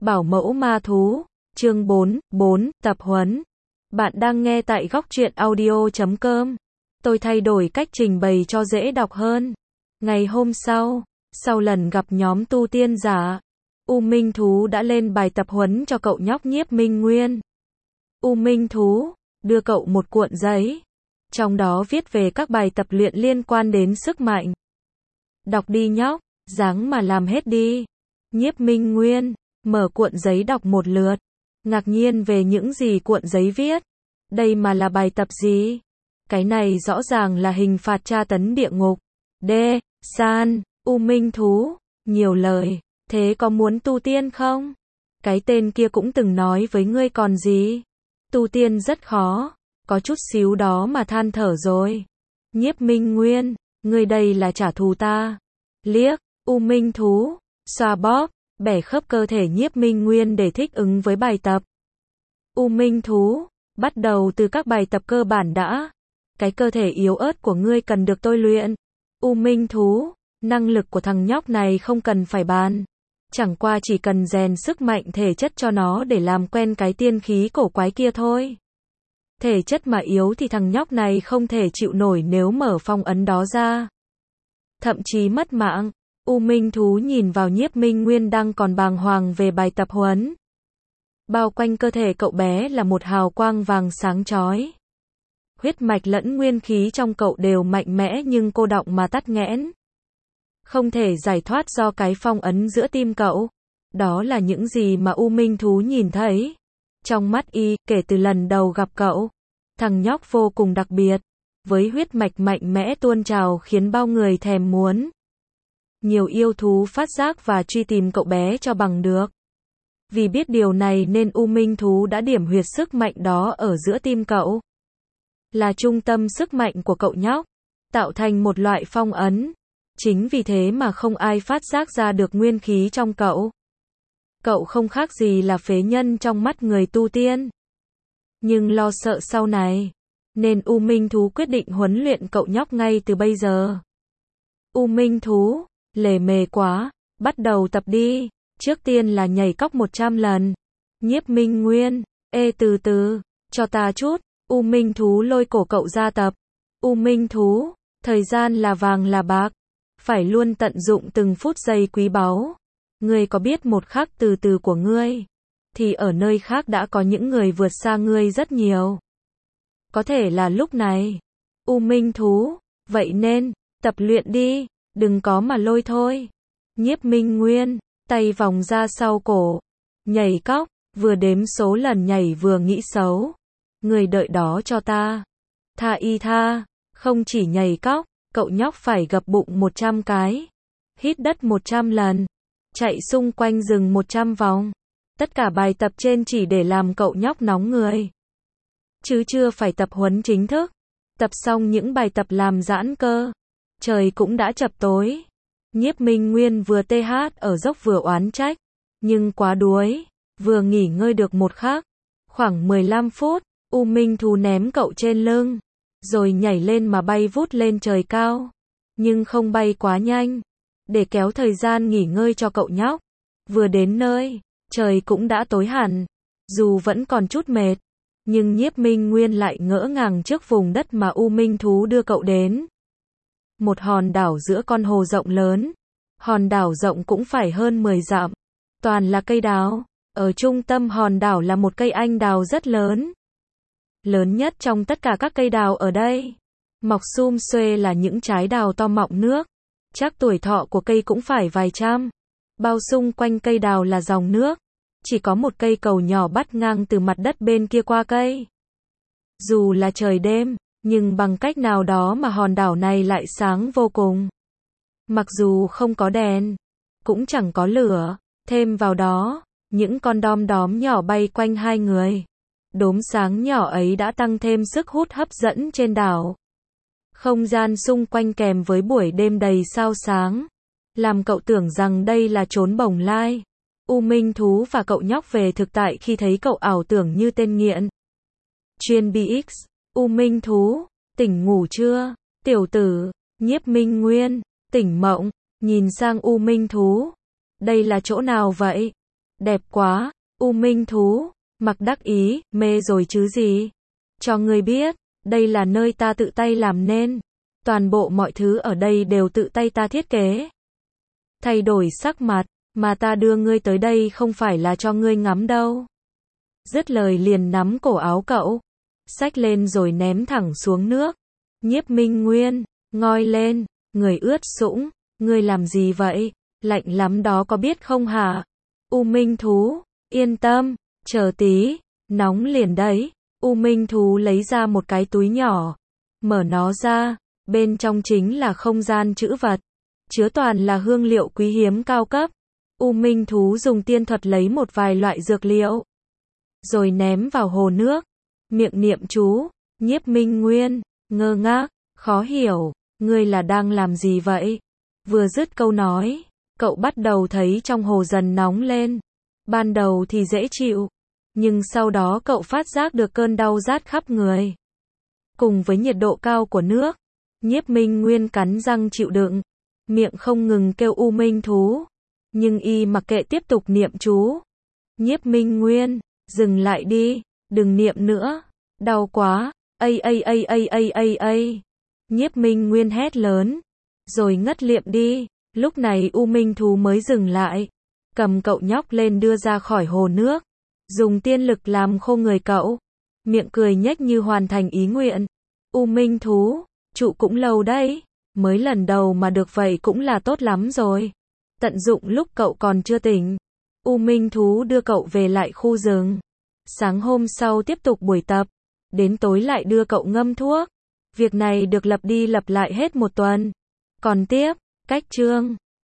Bảo mẫu ma thú, chương 4, tập huấn. Bạn đang nghe tại góc truyện audio.com. Tôi thay đổi cách trình bày cho dễ đọc hơn. Ngày hôm sau lần gặp nhóm tu tiên giả, U Minh Thú đã lên bài tập huấn cho cậu nhóc Nhiếp Minh Nguyên. U Minh Thú đưa cậu một cuộn giấy, trong đó viết về các bài tập luyện liên quan đến sức mạnh. Đọc đi nhóc, ráng mà làm hết đi. Nhiếp Minh Nguyên mở cuộn giấy đọc một lượt, ngạc nhiên về những gì cuộn giấy viết. Đây mà là bài tập gì? Cái này rõ ràng là hình phạt tra tấn địa ngục. San, U Minh Thú, nhiều lời, thế có muốn tu tiên không? Cái tên kia cũng từng nói với ngươi còn gì? Tu tiên rất khó, có chút xíu đó mà than thở rồi. Nhiếp Minh Nguyên, ngươi đây là trả thù ta. Liếc, U Minh Thú, xoa bóp, bẻ khớp cơ thể Nhiếp Minh Nguyên để thích ứng với bài tập. U Minh Thú, bắt đầu từ các bài tập cơ bản đã. Cái cơ thể yếu ớt của ngươi cần được tôi luyện. U Minh Thú, năng lực của thằng nhóc này không cần phải bàn. Chẳng qua chỉ cần rèn sức mạnh thể chất cho nó để làm quen cái tiên khí cổ quái kia thôi. Thể chất mà yếu thì thằng nhóc này không thể chịu nổi nếu mở phong ấn đó ra. Thậm chí mất mạng. U Minh Thú nhìn vào Nhiếp Minh Nguyên đang còn bàng hoàng về bài tập huấn. Bao quanh cơ thể cậu bé là một hào quang vàng sáng chói. Huyết mạch lẫn nguyên khí trong cậu đều mạnh mẽ nhưng cô đọng mà tắc nghẽn. Không thể giải thoát do cái phong ấn giữa tim cậu. Đó là những gì mà U Minh Thú nhìn thấy. Trong mắt y, kể từ lần đầu gặp cậu, thằng nhóc vô cùng đặc biệt, với huyết mạch mạnh mẽ tuôn trào khiến bao người thèm muốn. Nhiều yêu thú phát giác và truy tìm cậu bé cho bằng được. Vì biết điều này nên U Minh Thú đã điểm huyệt sức mạnh đó ở giữa tim cậu. Là trung tâm sức mạnh của cậu nhóc, tạo thành một loại phong ấn. Chính vì thế mà không ai phát giác ra được nguyên khí trong cậu. Cậu không khác gì là phế nhân trong mắt người tu tiên. Nhưng lo sợ sau này, nên U Minh Thú quyết định huấn luyện cậu nhóc ngay từ bây giờ. U Minh Thú, lề mề quá, bắt đầu tập đi. Trước tiên là nhảy cóc 100 lần. Nhiếp Minh Nguyên, từ từ, cho ta chút. U Minh Thú lôi cổ cậu ra tập. U Minh Thú, thời gian là vàng là bạc, phải luôn tận dụng từng phút giây quý báu. Ngươi có biết một khắc từ từ của ngươi, thì ở nơi khác đã có những người vượt xa ngươi rất nhiều. Có thể là lúc này. U Minh Thú, vậy nên, tập luyện đi, đừng có mà lôi thôi. Nhiếp Minh Nguyên, tay vòng ra sau cổ, nhảy cóc, vừa đếm số lần nhảy vừa nghĩ xấu. Người đợi đó cho ta. Tha, không chỉ nhảy cóc, cậu nhóc phải gập bụng 100 cái. Hít đất 100 lần. Chạy xung quanh rừng 100 vòng. Tất cả bài tập trên chỉ để làm cậu nhóc nóng người. Chứ chưa phải tập huấn chính thức. Tập xong những bài tập làm giãn cơ, trời cũng đã chập tối. Nhiếp Minh Nguyên vừa TH ở dốc vừa oán trách. Nhưng quá đuối. Vừa nghỉ ngơi được một khắc. Khoảng 15 phút, U Minh Thú ném cậu trên lưng. Rồi nhảy lên mà bay vút lên trời cao. Nhưng không bay quá nhanh. Để kéo thời gian nghỉ ngơi cho cậu nhóc. Vừa đến nơi, trời cũng đã tối hẳn. Dù vẫn còn chút mệt, nhưng Nhiếp Minh Nguyên lại ngỡ ngàng trước vùng đất mà U Minh Thú đưa cậu đến. Một hòn đảo giữa con hồ rộng lớn. Hòn đảo rộng cũng phải hơn 10 dặm. Toàn là cây đào. Ở trung tâm hòn đảo là một cây anh đào rất lớn. Lớn nhất trong tất cả các cây đào ở đây. Mọc sum xuê là những trái đào to mọng nước. Chắc tuổi thọ của cây cũng phải vài trăm. Bao xung quanh cây đào là dòng nước. Chỉ có một cây cầu nhỏ bắt ngang từ mặt đất bên kia qua cây. Dù là trời đêm, nhưng bằng cách nào đó mà hòn đảo này lại sáng vô cùng. Mặc dù không có đèn, cũng chẳng có lửa, thêm vào đó, những con đom đóm nhỏ bay quanh hai người. Đốm sáng nhỏ ấy đã tăng thêm sức hút hấp dẫn trên đảo. Không gian xung quanh kèm với buổi đêm đầy sao sáng, làm cậu tưởng rằng đây là chốn bồng lai. U Minh Thú và cậu nhóc về thực tại khi thấy cậu ảo tưởng như tên nghiện. Chuyên BX, U Minh Thú, tỉnh ngủ chưa? Tiểu tử, Nhiếp Minh Nguyên, tỉnh mộng, nhìn sang U Minh Thú. Đây là chỗ nào vậy? Đẹp quá, U Minh thú, Mặc đắc ý, mê rồi chứ gì. Cho ngươi biết, đây là nơi ta tự tay làm nên. Toàn bộ mọi thứ ở đây đều tự tay ta thiết kế. Thay đổi sắc mặt, mà ta đưa ngươi tới đây không phải là cho ngươi ngắm đâu. Dứt lời liền nắm cổ áo cậu, xách lên rồi ném thẳng xuống nước. Nhiếp Minh Nguyên, ngoi lên, người ướt sũng, ngươi làm gì vậy? Lạnh lắm đó có biết không hả? U Minh thú, yên tâm, chờ tí, nóng liền đấy. U Minh thú lấy ra một cái túi nhỏ, mở nó ra, bên trong chính là không gian trữ vật, chứa toàn là hương liệu quý hiếm cao cấp. U Minh thú dùng tiên thuật lấy một vài loại dược liệu, rồi ném vào hồ nước, miệng niệm chú. Nhiếp Minh Nguyên, ngơ ngác, khó hiểu, ngươi là đang làm gì vậy? Vừa dứt câu nói, cậu bắt đầu thấy trong hồ dần nóng lên. Ban đầu thì dễ chịu, nhưng sau đó cậu phát giác được cơn đau rát khắp người. Cùng với nhiệt độ cao của nước, Nhiếp Minh Nguyên cắn răng chịu đựng, miệng không ngừng kêu U Minh thú, nhưng y mặc kệ tiếp tục niệm chú. Nhiếp Minh Nguyên, dừng lại đi, đừng niệm nữa, đau quá, ai. Nhiếp Minh Nguyên hét lớn, rồi ngất liệm đi. Lúc này U Minh thú mới dừng lại, cầm cậu nhóc lên đưa ra khỏi hồ nước, dùng tiên lực làm khô người cậu, miệng cười nhếch như hoàn thành ý nguyện. U Minh thú, trụ cũng lâu đấy, mới lần đầu mà được vậy cũng là tốt lắm rồi. Tận dụng lúc cậu còn chưa tỉnh, U Minh thú đưa cậu về lại khu rừng. Sáng hôm sau tiếp tục buổi tập, đến tối lại đưa cậu ngâm thuốc. Việc này được lặp đi lặp lại hết một tuần. Còn tiếp, cách chương